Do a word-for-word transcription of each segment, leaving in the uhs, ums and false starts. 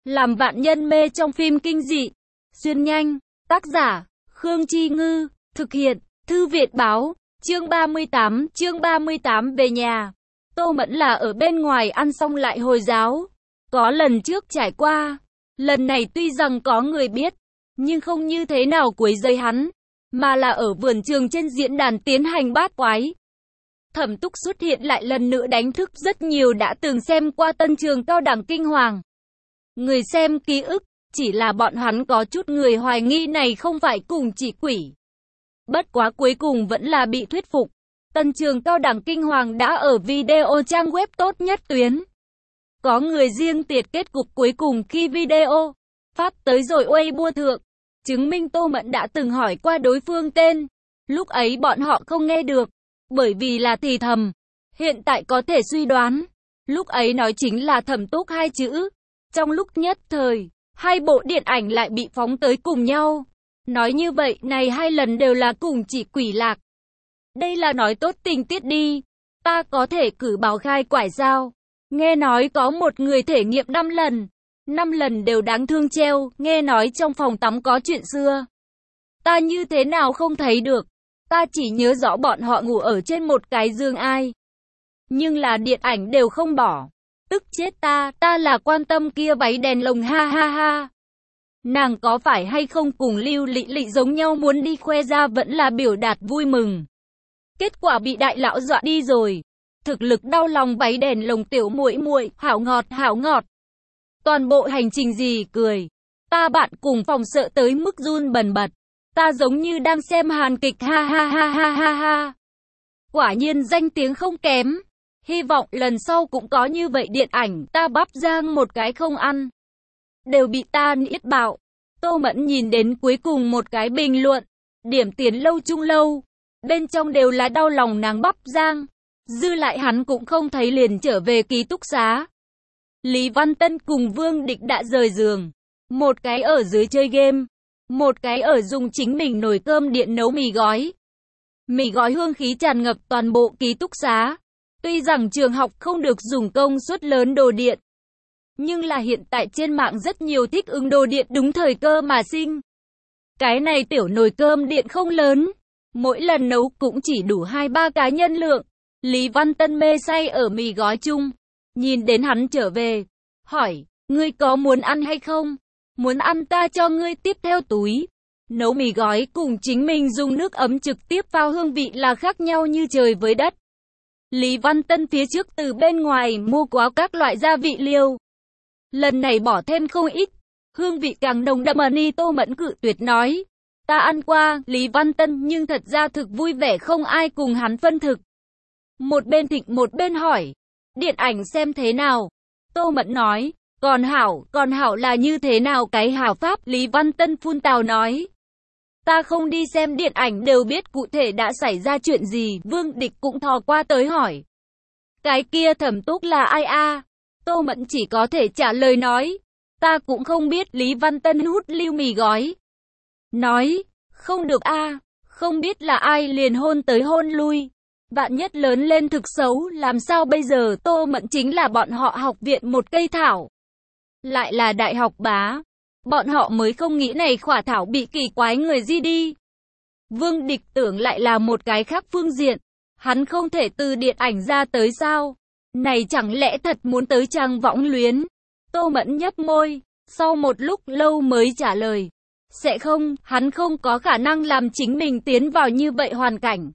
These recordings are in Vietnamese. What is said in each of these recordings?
Làm vạn nhân mê trong phim kinh dị. Xuyên nhanh. Tác giả, Khương Chi Ngư. Thực hiện, Thư viện Báo. Chương ba mươi tám, chương ba mươi tám về nhà. Tô Mẫn là ở bên ngoài ăn xong lại hồi giáo. Có lần trước trải qua. Lần này tuy rằng có người biết, nhưng không như thế nào quấy rầy hắn, mà là ở vườn trường trên diễn đàn tiến hành bát quái. Thẩm Túc xuất hiện lại lần nữa đánh thức rất nhiều đã từng xem qua Tân Trường Cao Đẳng Kinh Hoàng. Người xem ký ức, chỉ là bọn hắn có chút người hoài nghi này không phải cùng chỉ quỷ. Bất quá cuối cùng vẫn là bị thuyết phục. Tân Trường Cao Đẳng Kinh Hoàng đã ở video trang web tốt nhất tuyến. Có người riêng tiệt kết cục cuối cùng khi video phát tới rồi Weibo thượng, chứng minh Tô Mẫn đã từng hỏi qua đối phương tên. Lúc ấy bọn họ không nghe được, bởi vì là thì thầm. Hiện tại có thể suy đoán, lúc ấy nói chính là Thẩm Túc hai chữ. Trong lúc nhất thời, hai bộ điện ảnh lại bị phóng tới cùng nhau. Nói như vậy, này hai lần đều là cùng chỉ quỷ lạc. Đây là nói tốt tình tiết đi. Ta có thể cử báo khai quải sao? Nghe nói có một người thể nghiệm năm lần. năm lần đều đáng thương treo, nghe nói trong phòng tắm có chuyện xưa. Ta như thế nào không thấy được. Ta chỉ nhớ rõ bọn họ ngủ ở trên một cái giường ai. Nhưng là điện ảnh đều không bỏ. Tức chết ta, ta là quan tâm kia váy đèn lồng ha ha ha. Nàng có phải hay không cùng Lưu Lị Lị giống nhau muốn đi khoe ra vẫn là biểu đạt vui mừng. Kết quả bị đại lão dọa đi rồi. Thực lực đau lòng váy đèn lồng tiểu muội muội, hảo ngọt hảo ngọt. Toàn bộ hành trình gì cười. Ta bạn cùng phòng sợ tới mức run bần bật. Ta giống như đang xem hàn kịch ha ha ha ha ha ha. Quả nhiên danh tiếng không kém. Hy vọng lần sau cũng có như vậy điện ảnh, ta bắp rang một cái không ăn. Đều bị ta niết bạo. Tô Mẫn nhìn đến cuối cùng một cái bình luận. Điểm tiến lâu trung lâu. Bên trong đều là đau lòng nàng bắp rang. Dư lại hắn cũng không thấy liền trở về ký túc xá. Lý Văn Tân cùng Vương Địch đã rời giường. Một cái ở dưới chơi game. Một cái ở dùng chính mình nồi cơm điện nấu mì gói. Mì gói hương khí tràn ngập toàn bộ ký túc xá. Tuy rằng trường học không được dùng công suất lớn đồ điện, nhưng là hiện tại trên mạng rất nhiều thích ứng đồ điện đúng thời cơ mà sinh. Cái này tiểu nồi cơm điện không lớn, mỗi lần nấu cũng chỉ đủ hai ba cá nhân lượng. Lý Văn Tân mê say ở mì gói chung, nhìn đến hắn trở về, hỏi, ngươi có muốn ăn hay không? Muốn ăn ta cho ngươi tiếp theo túi. Nấu mì gói cùng chính mình dùng nước ấm trực tiếp pha hương vị là khác nhau như trời với đất. Lý Văn Tân phía trước từ bên ngoài mua quá các loại gia vị liêu. Lần này bỏ thêm không ít, hương vị càng nồng đậm. Ni Tô Mẫn cự tuyệt nói, ta ăn qua, Lý Văn Tân nhưng thật ra thực vui vẻ không ai cùng hắn phân thực. Một bên thịnh một bên hỏi, điện ảnh xem thế nào? Tô Mẫn nói, còn hảo, còn hảo là như thế nào cái hảo pháp? Lý Văn Tân phun tào nói, ta không đi xem điện ảnh đều biết cụ thể đã xảy ra chuyện gì. Vương Địch cũng thò qua tới hỏi, cái kia Thẩm Túc là ai a? Tô Mẫn chỉ có thể trả lời nói, ta cũng không biết. Lý Văn Tân hút lưu mì gói, nói, không được a, không biết là ai liền hôn tới hôn lui. Vạn nhất lớn lên thực xấu, làm sao bây giờ? Tô Mẫn chính là bọn họ học viện một cây thảo, lại là đại học bá. Bọn họ mới không nghĩ này khỏa thảo bị kỳ quái người di đi. Vương Địch tưởng lại là một cái khác phương diện. Hắn không thể từ điện ảnh ra tới sao? Này chẳng lẽ thật muốn tới trang võng luyến? Tô Mẫn nhấp môi, sau một lúc lâu mới trả lời. Sẽ không, hắn không có khả năng làm chính mình tiến vào như vậy hoàn cảnh.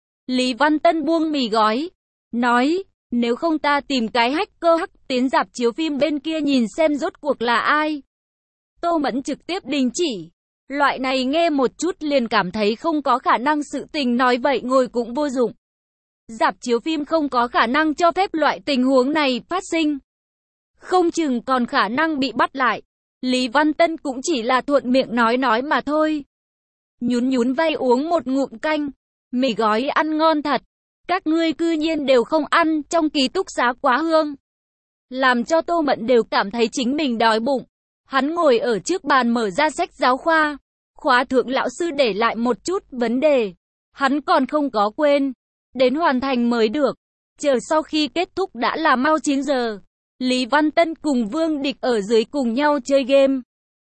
Lý Văn Tân buông mì gói, nói, nếu không ta tìm cái hacker hắc tiến rạp chiếu phim bên kia nhìn xem rốt cuộc là ai. Tô Mẫn trực tiếp đình chỉ. Loại này nghe một chút liền cảm thấy không có khả năng sự tình, nói vậy ngồi cũng vô dụng. Rạp chiếu phim không có khả năng cho phép loại tình huống này phát sinh. Không chừng còn khả năng bị bắt lại. Lý Văn Tân cũng chỉ là thuận miệng nói nói mà thôi. Nhún nhún vai uống một ngụm canh. Mì gói ăn ngon thật. Các ngươi cư nhiên đều không ăn, trong ký túc xá quá hương. Làm cho Tô Mẫn đều cảm thấy chính mình đói bụng. Hắn ngồi ở trước bàn mở ra sách giáo khoa. Khóa thượng lão sư để lại một chút vấn đề. Hắn còn không có quên. Đến hoàn thành mới được. Chờ sau khi kết thúc đã là mau chín giờ. Lý Văn Tân cùng Vương Địch ở dưới cùng nhau chơi game.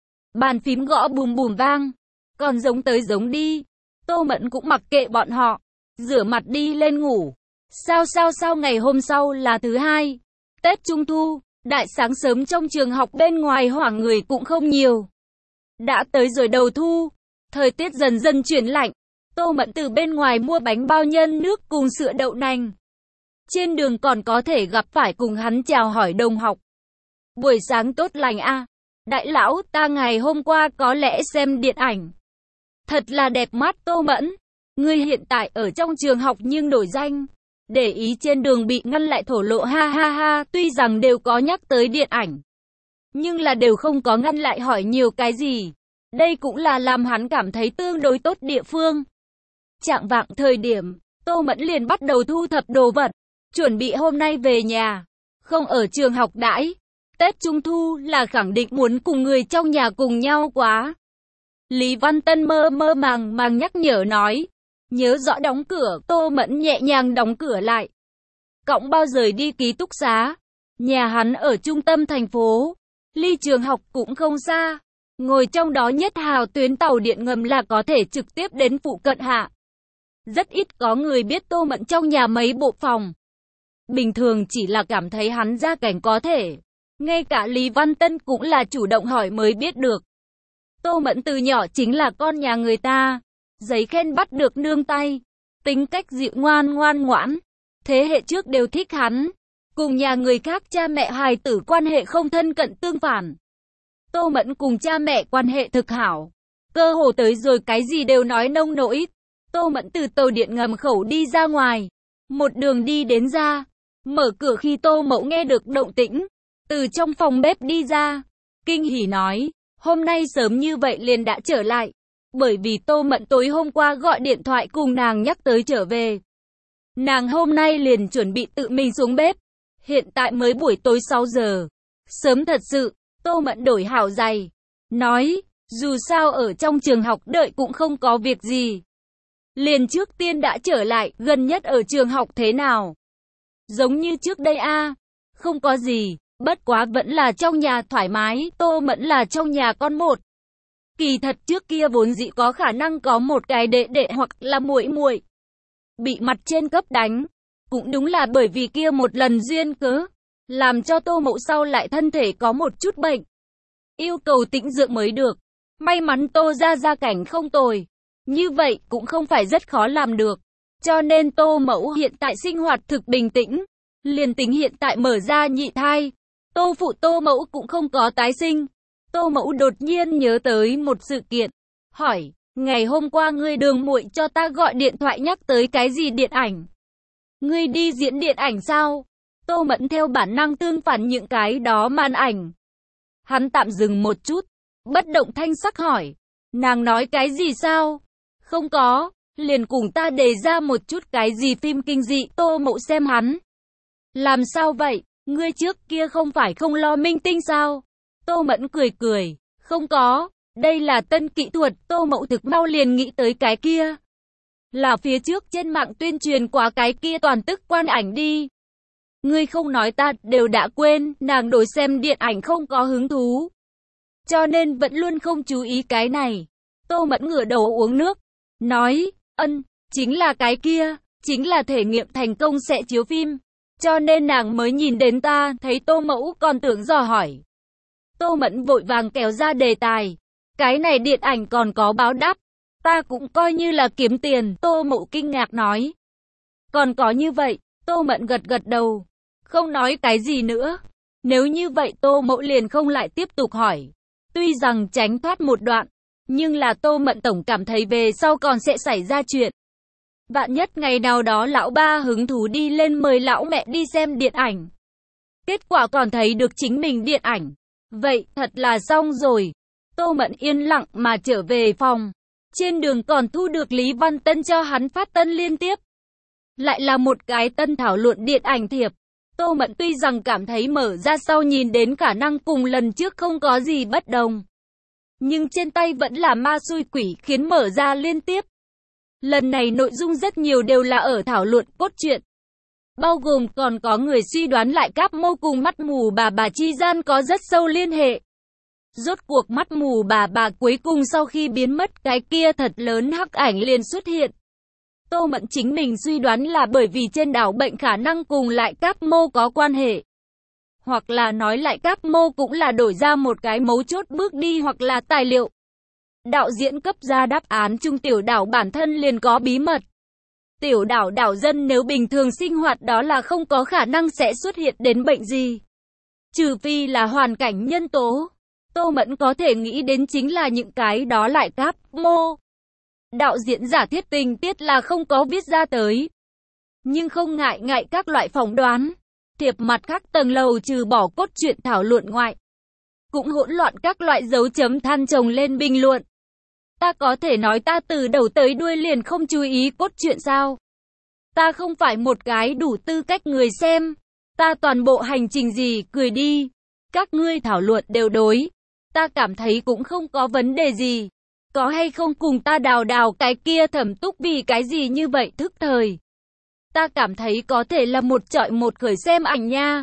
Bàn phím gõ bùm bùm vang. Còn giống tới giống đi. Tô Mẫn cũng mặc kệ bọn họ. Rửa mặt đi lên ngủ. Sao sao sao ngày hôm sau là thứ hai. Tết Trung Thu. Đại sáng sớm trong trường học bên ngoài hoảng người cũng không nhiều. Đã tới rồi đầu thu. Thời tiết dần dần chuyển lạnh. Tô Mẫn từ bên ngoài mua bánh bao nhân nước cùng sữa đậu nành. Trên đường còn có thể gặp phải cùng hắn chào hỏi đồng học. Buổi sáng tốt lành a. Đại lão, ta ngày hôm qua có lẽ xem điện ảnh. Thật là đẹp mắt Tô Mẫn. Ngươi hiện tại ở trong trường học nhưng đổi danh. Để ý trên đường bị ngăn lại thổ lộ ha ha ha, tuy rằng đều có nhắc tới điện ảnh. Nhưng là đều không có ngăn lại hỏi nhiều cái gì. Đây cũng là làm hắn cảm thấy tương đối tốt địa phương. Chạng vạng thời điểm, Tô Mẫn liền bắt đầu thu thập đồ vật. Chuẩn bị hôm nay về nhà. Không ở trường học đãi. Tết Trung Thu là khẳng định muốn cùng người trong nhà cùng nhau quá. Lý Văn Tân mơ mơ màng màng nhắc nhở nói. Nhớ rõ đóng cửa. Tô Mẫn nhẹ nhàng đóng cửa lại. Cõng bao rời đi ký túc xá. Nhà hắn ở trung tâm thành phố. Ly trường học cũng không xa. Ngồi trong đó nhất hào tuyến tàu điện ngầm là có thể trực tiếp đến phụ cận hạ. Rất ít có người biết Tô Mẫn trong nhà mấy bộ phòng. Bình thường chỉ là cảm thấy hắn gia cảnh có thể. Ngay cả Lý Văn Tân cũng là chủ động hỏi mới biết được. Tô Mẫn từ nhỏ chính là con nhà người ta. Giấy khen bắt được nương tay. Tính cách dịu ngoan ngoan ngoãn. Thế hệ trước đều thích hắn. Cùng nhà người khác cha mẹ hài tử quan hệ không thân cận tương phản. Tô Mẫn cùng cha mẹ quan hệ thực hảo. Cơ hồ tới rồi cái gì đều nói nông nỗi. Tô Mẫn từ tàu điện ngầm khẩu đi ra ngoài. Một đường đi đến ra. Mở cửa khi Tô Mậu nghe được động tĩnh. Từ trong phòng bếp đi ra. Kinh hỉ nói. Hôm nay sớm như vậy liền đã trở lại. Bởi vì Tô Mẫn tối hôm qua gọi điện thoại cùng nàng nhắc tới trở về. Nàng hôm nay liền chuẩn bị tự mình xuống bếp. Hiện tại mới buổi tối sáu giờ. Sớm thật sự. Tô Mẫn đổi hảo giày. Nói. Dù sao ở trong trường học đợi cũng không có việc gì. Liền trước tiên đã trở lại. Gần nhất ở trường học thế nào? Giống như trước đây a. À? Không có gì. Bất quá vẫn là trong nhà thoải mái. Tô Mẫn là trong nhà con một. Kỳ thật trước kia vốn dĩ có khả năng có một cái đệ đệ hoặc là muội muội bị mặt trên cấp đánh. Cũng đúng là bởi vì kia một lần duyên cớ. Làm cho Tô Mậu sau lại thân thể có một chút bệnh. Yêu cầu tĩnh dưỡng mới được. May mắn Tô ra gia cảnh không tồi. Như vậy cũng không phải rất khó làm được. Cho nên Tô Mậu hiện tại sinh hoạt thực bình tĩnh. Liền tính hiện tại mở ra nhị thai. Tô phụ Tô Mậu cũng không có tái sinh. Tô Mậu đột nhiên nhớ tới một sự kiện. Hỏi, ngày hôm qua ngươi đường muội cho ta gọi điện thoại nhắc tới cái gì điện ảnh? Ngươi đi diễn điện ảnh sao? Tô Mẫn theo bản năng tương phản những cái đó màn ảnh. Hắn tạm dừng một chút. Bất động thanh sắc hỏi. Nàng nói cái gì sao? Không có. Liền cùng ta đề ra một chút cái gì phim kinh dị. Tô Mậu xem hắn. Làm sao vậy? Ngươi trước kia không phải không lo minh tinh sao? Tô Mẫn cười cười. Không có. Đây là tân kỹ thuật. Tô Mậu thực mau liền nghĩ tới cái kia. Là phía trước trên mạng tuyên truyền quá cái kia toàn tức quan ảnh đi. Ngươi không nói ta đều đã quên. Nàng đối xem điện ảnh không có hứng thú. Cho nên vẫn luôn không chú ý cái này. Tô Mẫn ngửa đầu uống nước. Nói, ân, chính là cái kia. Chính là thể nghiệm thành công sẽ chiếu phim. Cho nên nàng mới nhìn đến ta. Thấy Tô Mẫu còn tưởng dò hỏi. Tô Mẫn vội vàng kéo ra đề tài. Cái này điện ảnh còn có báo đáp. Ta cũng coi như là kiếm tiền. Tô Mậu kinh ngạc nói. Còn có như vậy. Tô Mẫn gật gật đầu. Không nói cái gì nữa. Nếu như vậy Tô Mậu liền không lại tiếp tục hỏi. Tuy rằng tránh thoát một đoạn. Nhưng là Tô Mẫn tổng cảm thấy về sau còn sẽ xảy ra chuyện. Vạn nhất ngày nào đó lão ba hứng thú đi lên mời lão mẹ đi xem điện ảnh. Kết quả còn thấy được chính mình điện ảnh. Vậy thật là xong rồi. Tô Mẫn yên lặng mà trở về phòng. Trên đường còn thu được Lý Văn Tân cho hắn phát tân liên tiếp. Lại là một cái tân thảo luận điện ảnh thiệp. Tô Mẫn tuy rằng cảm thấy mở ra sau nhìn đến khả năng cùng lần trước không có gì bất đồng. Nhưng trên tay vẫn là ma xui quỷ khiến mở ra liên tiếp. Lần này nội dung rất nhiều đều là ở thảo luận cốt truyện. bao gồm còn có người suy đoán lại Cáp Mô cùng mắt mù bà bà chi gian có rất sâu liên hệ. Rốt cuộc mắt mù bà bà cuối cùng sau khi biến mất, cái kia thật lớn hắc ảnh liền xuất hiện. Tô Mẫn chính mình suy đoán là bởi vì trên đảo bệnh khả năng cùng lại Cáp Mô có quan hệ. Hoặc là nói lại Cáp Mô cũng là đổi ra một cái mấu chốt bước đi hoặc là tài liệu. Đạo diễn cấp ra đáp án chung tiểu đảo bản thân liền có bí mật. Tiểu đảo đảo dân nếu bình thường sinh hoạt đó là không có khả năng sẽ xuất hiện đến bệnh gì. Trừ phi là hoàn cảnh nhân tố. Tô Mẫn có thể nghĩ đến chính là những cái đó lại Cáp Mô. Đạo diễn giả thiết tình tiết là không có viết ra tới. Nhưng không ngại ngại các loại phỏng đoán. Thiệp mặt khác tầng lầu trừ bỏ cốt truyện thảo luận ngoại. Cũng hỗn loạn các loại dấu chấm than chồng lên bình luận. Ta có thể nói ta từ đầu tới đuôi liền không chú ý cốt truyện sao? Ta không phải một cái đủ tư cách người xem. Ta toàn bộ hành trình gì, cười đi. Các ngươi thảo luận đều đối. Ta cảm thấy cũng không có vấn đề gì. Có hay không cùng ta đào đào cái kia Thẩm Túc vì cái gì như vậy thức thời. Ta cảm thấy có thể là một chọi một khởi xem ảnh nha.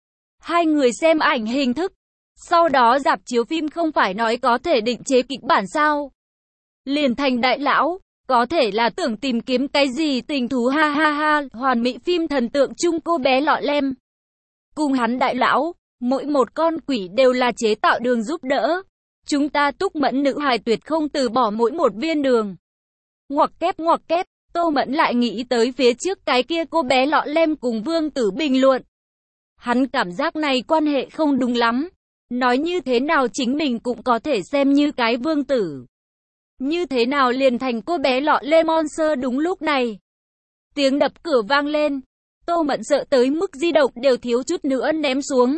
Hai người xem ảnh hình thức. Sau đó rạp chiếu phim không phải nói có thể định chế kịch bản sao. Liền thành đại lão. Có thể là tưởng tìm kiếm cái gì tình thú ha ha ha. Hoàn mỹ phim thần tượng chung cô bé lọ lem. Cùng hắn đại lão. Mỗi một con quỷ đều là chế tạo đường giúp đỡ. Chúng ta Túc Mẫn nữ hài tuyệt không từ bỏ mỗi một viên đường. Ngoặc kép ngoặc kép. Tô Mẫn lại nghĩ tới phía trước cái kia cô bé lọ lem cùng Vương Tử bình luận. Hắn cảm giác này quan hệ không đúng lắm. Nói như thế nào chính mình cũng có thể xem như cái Vương Tử. Như thế nào liền thành cô bé lọ lem monster đúng lúc này. Tiếng đập cửa vang lên. Tô Mẫn sợ tới mức di động đều thiếu chút nữa ném xuống.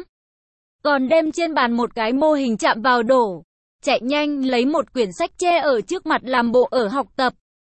Còn đem trên bàn một cái mô hình chạm vào đổ. Chạy nhanh lấy một quyển sách che ở trước mặt làm bộ ở học tập.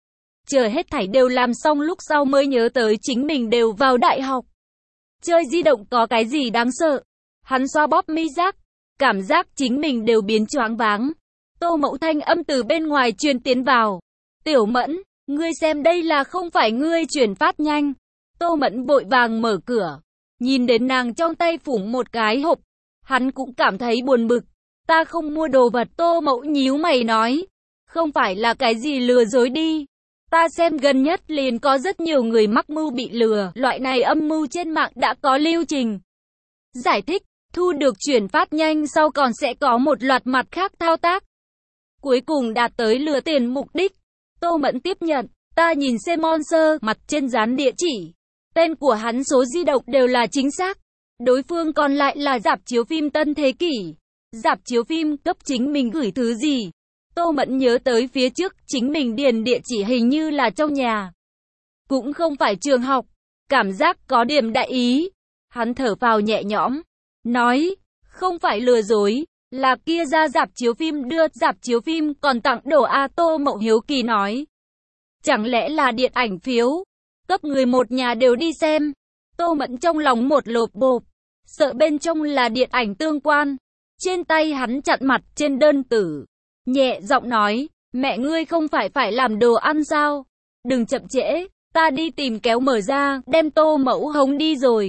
Chờ hết thảy đều làm xong lúc sau mới nhớ tới chính mình đều vào đại học. Chơi di động có cái gì đáng sợ. Hắn xoa bóp mi giác. Cảm giác chính mình đều biến choáng váng. Tô Mẫu thanh âm từ bên ngoài truyền tiến vào. Tiểu Mẫn, ngươi xem đây là không phải ngươi chuyển phát nhanh. Tô Mẫn vội vàng mở cửa. Nhìn đến nàng trong tay phủng một cái hộp. Hắn cũng cảm thấy buồn bực. Ta không mua đồ vật. Tô Mẫu nhíu mày nói. Không phải là cái gì lừa dối đi. Ta xem gần nhất liền có rất nhiều người mắc mưu bị lừa. Loại này âm mưu trên mạng đã có lưu trình. Giải thích, thu được chuyển phát nhanh sau còn sẽ có một loạt mặt khác thao tác. Cuối cùng đạt tới lừa tiền mục đích. Tô Mẫn tiếp nhận. Ta nhìn xem monster, mặt trên dán địa chỉ. Tên của hắn số di động đều là chính xác. Đối phương còn lại là rạp chiếu phim Tân Thế Kỷ. Rạp chiếu phim cấp chính mình gửi thứ gì. Tô Mẫn nhớ tới phía trước chính mình điền địa chỉ hình như là trong nhà. Cũng không phải trường học. Cảm giác có điểm đại ý. Hắn thở phào nhẹ nhõm. Nói, không phải lừa dối. Là kia ra rạp chiếu phim đưa rạp chiếu phim còn tặng đồ A. Tô Mậu hiếu kỳ nói. Chẳng lẽ là điện ảnh phiếu. Cấp người một nhà đều đi xem. Tô Mẫn trong lòng một lộp bộp. Sợ bên trong là điện ảnh tương quan. Trên tay hắn chặn mặt trên đơn tử. Nhẹ giọng nói, mẹ ngươi không phải phải làm đồ ăn sao? Đừng chậm trễ, ta đi tìm kéo mở ra, đem Tô Mẫu hống đi rồi.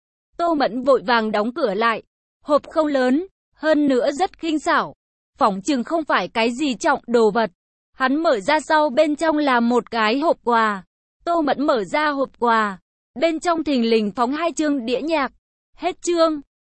Tô Mẫn vội vàng đóng cửa lại. Hộp không lớn, hơn nữa rất khinh xảo. Phỏng chừng không phải cái gì trọng đồ vật. Hắn mở ra sau bên trong là một cái hộp quà. Tô Mẫn mở ra hộp quà. Bên trong thình lình phóng hai chương đĩa nhạc. Hết chương.